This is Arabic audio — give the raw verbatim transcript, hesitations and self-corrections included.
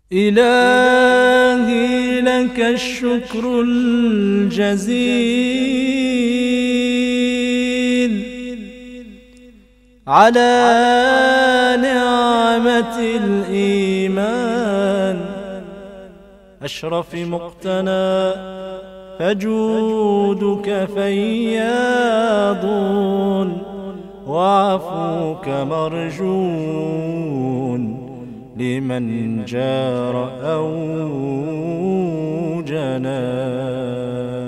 إلهي لك الشكر الجزيل على نعمة الإيمان أشرف مقتنى، فجودك فياض وعفوك مرجون لمن جار أو جنى.